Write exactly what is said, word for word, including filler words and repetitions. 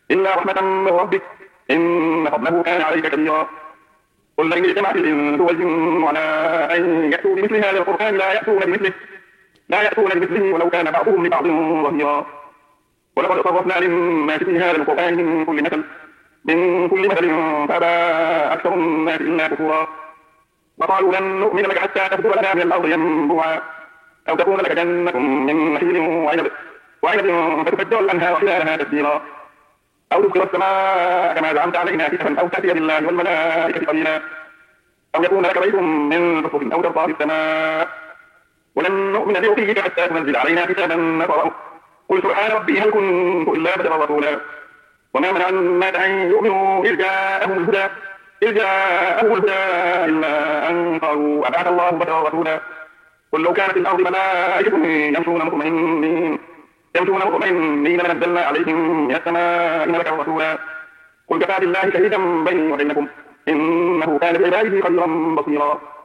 إلا رحمة من ربك إن فضله كان عليك كبيرا. قل لئن اجتمعت الإنس والجن على أن يأتوا بمثل هذا القرآن لا يأتون بمثله لا يأتون بمثله ولو كان بعضهم لبعض ظهيرا. ولقد صرفنا للناس في هذا القرآن من كل مثل من كل مثل فأبى أكثر الناس إلا كفورا. وقالوا لن نؤمن لك حتى تفجر لنا من الأرض ينبوعا أو تكون لك جنة من نخيل وعنب وعنب فتفجر الأنهار خلالها تفجيرا أو تبقر السماء كما زعمت علينا كسفا أو تأتي بالله والملائكة قبيلا أو يكون لك بيت من زخرف أو ترقى في السماء ولن نؤمن لرقيك حتى تنزل علينا كتابا نقرأه قل سبحان ربي هل كنت إلا بشرا رسولا. وما منع الناس أن يؤمنوا إذ جاءهم الهدى إذ جاءهم الهدى إلا أن قالوا أبعث الله بشرا رسولا. قل لو كانت الأرض ملائكة يمشون مطمئنين يمشون مطمئنين لنزلنا عليهم من السماء ملكا رسولا. قل كفى بالله شهيدا بيني وبينكم إنه كان بعباده خبيرا بصيرا.